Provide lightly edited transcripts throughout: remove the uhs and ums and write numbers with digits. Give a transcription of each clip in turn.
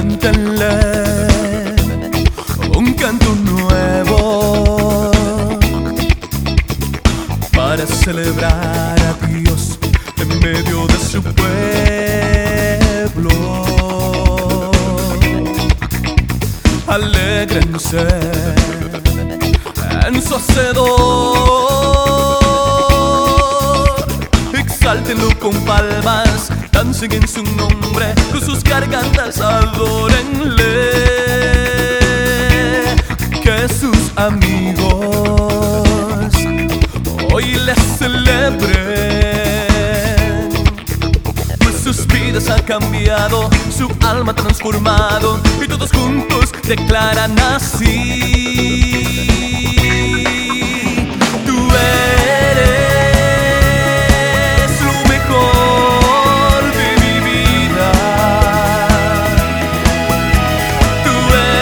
Cántenle un canto nuevo para celebrar a Dios en medio de su pueblo. Alégrense en su hacedor, exáltenlo con palmas, dancen en su nombre, con sus gargantas adórenle. Que sus amigos hoy les celebren, pues sus vidas han cambiado, su alma transformado, y todos juntos declaran así: tú eres lo mejor de mi vida, tú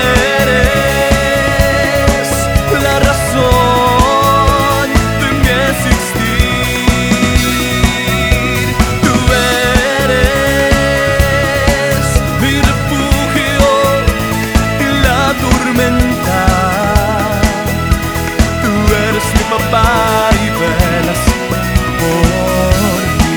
eres la razón de mi existir, tú eres mi refugio en la tormenta, tú eres mi papá y velas por mí.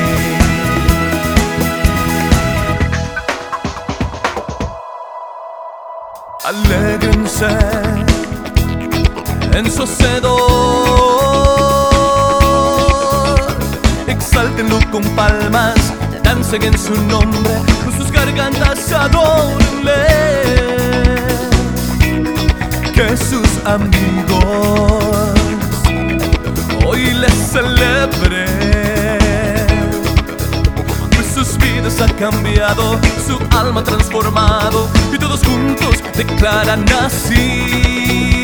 Alégrense en su hacedor, exáltenlo con palmas, dancen en su nombre, con sus gargantas adórenle. Que sus amigos hoy les celebren, pues sus vidas han cambiado, su alma transformado, y todos juntos declaran así: